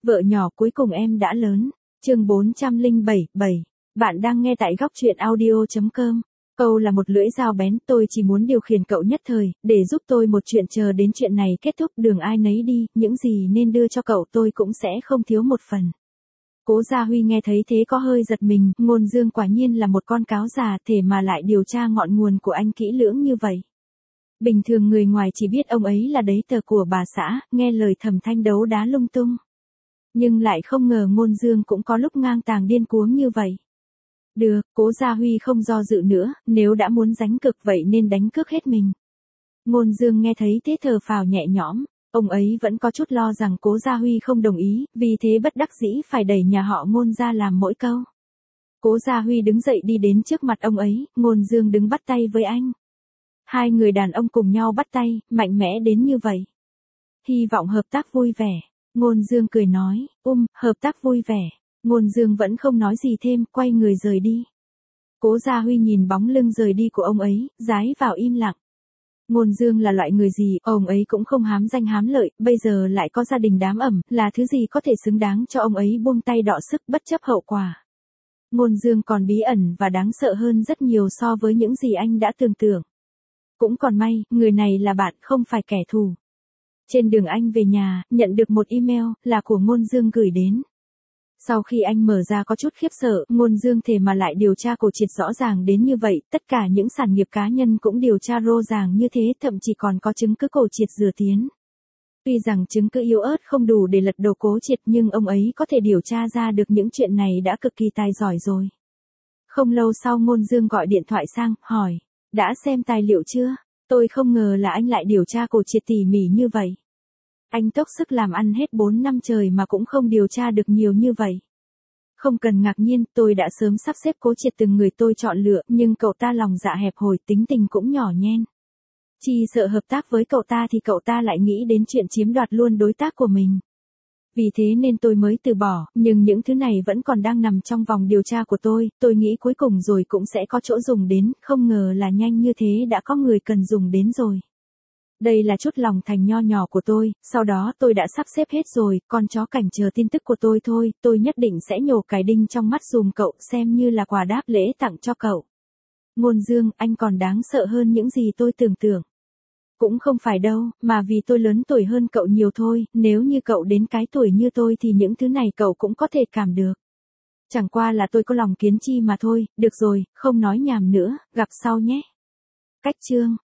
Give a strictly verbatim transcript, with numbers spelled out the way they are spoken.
Vợ nhỏ cuối cùng em đã lớn. Chương bốn trăm lẻ bảy, bảy. Bạn đang nghe tại góc truyện audio chấm com. Câu là một lưỡi dao bén, tôi chỉ muốn điều khiển cậu nhất thời, để giúp tôi một chuyện, chờ đến chuyện này kết thúc đường ai nấy đi, những gì nên đưa cho cậu tôi cũng sẽ không thiếu một phần. Cố Gia Huy nghe thấy thế có hơi giật mình, Ngôn Dương quả nhiên là một con cáo già, thể mà lại điều tra ngọn nguồn của anh kỹ lưỡng như vậy. Bình thường người ngoài chỉ biết ông ấy là đấy tờ của bà xã, nghe lời Thẩm Thanh đấu đá lung tung. Nhưng lại không ngờ Ngôn Dương cũng có lúc ngang tàng điên cuồng như vậy. Được, Cố Gia Huy không do dự nữa, nếu đã muốn đánh cược vậy nên đánh cược hết mình. Ngôn Dương nghe thấy thế thở phào nhẹ nhõm, ông ấy vẫn có chút lo rằng Cố Gia Huy không đồng ý, vì thế bất đắc dĩ phải đẩy nhà họ Ngôn ra làm mỗi câu. Cố Gia Huy đứng dậy đi đến trước mặt ông ấy, Ngôn Dương đứng bắt tay với anh. Hai người đàn ông cùng nhau bắt tay, mạnh mẽ đến như vậy. Hy vọng hợp tác vui vẻ. Ngôn Dương cười nói, um, hợp tác vui vẻ. Ngôn Dương vẫn không nói gì thêm, quay người rời đi. Cố Gia Huy nhìn bóng lưng rời đi của ông ấy, rái vào im lặng. Ngôn Dương là loại người gì, ông ấy cũng không hám danh hám lợi, bây giờ lại có gia đình đám ẩm, là thứ gì có thể xứng đáng cho ông ấy buông tay đọ sức bất chấp hậu quả. Ngôn Dương còn bí ẩn và đáng sợ hơn rất nhiều so với những gì anh đã tưởng tượng. Cũng còn may, người này là bạn, không phải kẻ thù. Trên đường anh về nhà, nhận được một email, là của Ngôn Dương gửi đến. Sau khi anh mở ra có chút khiếp sợ, Ngôn Dương thể mà lại điều tra cổ triệt rõ ràng đến như vậy, tất cả những sản nghiệp cá nhân cũng điều tra rô ràng như thế, thậm chí còn có chứng cứ cổ triệt rửa tiến. Tuy rằng chứng cứ yếu ớt không đủ để lật đổ Cố Triệt, nhưng ông ấy có thể điều tra ra được những chuyện này đã cực kỳ tài giỏi rồi. Không lâu sau Ngôn Dương gọi điện thoại sang, hỏi, đã xem tài liệu chưa? Tôi không ngờ là anh lại điều tra cổ triệt tỉ mỉ như vậy. Anh dốc sức làm ăn hết bốn năm trời mà cũng không điều tra được nhiều như vậy. Không cần ngạc nhiên, tôi đã sớm sắp xếp Cố Triệt từng người tôi chọn lựa, nhưng cậu ta lòng dạ hẹp hòi, tính tình cũng nhỏ nhen. Chỉ sợ hợp tác với cậu ta thì cậu ta lại nghĩ đến chuyện chiếm đoạt luôn đối tác của mình. Vì thế nên tôi mới từ bỏ, nhưng những thứ này vẫn còn đang nằm trong vòng điều tra của tôi, tôi nghĩ cuối cùng rồi cũng sẽ có chỗ dùng đến, không ngờ là nhanh như thế đã có người cần dùng đến rồi. Đây là chút lòng thành nho nhỏ của tôi, sau đó tôi đã sắp xếp hết rồi, con chó cảnh chờ tin tức của tôi thôi, tôi nhất định sẽ nhổ cái đinh trong mắt dùm cậu, xem như là quà đáp lễ tặng cho cậu. Ngôn Dương, anh còn đáng sợ hơn những gì tôi tưởng tượng. Cũng không phải đâu, mà vì tôi lớn tuổi hơn cậu nhiều thôi, nếu như cậu đến cái tuổi như tôi thì những thứ này cậu cũng có thể cảm được. Chẳng qua là tôi có lòng kiến chi mà thôi, được rồi, không nói nhảm nữa, gặp sau nhé. Cách chương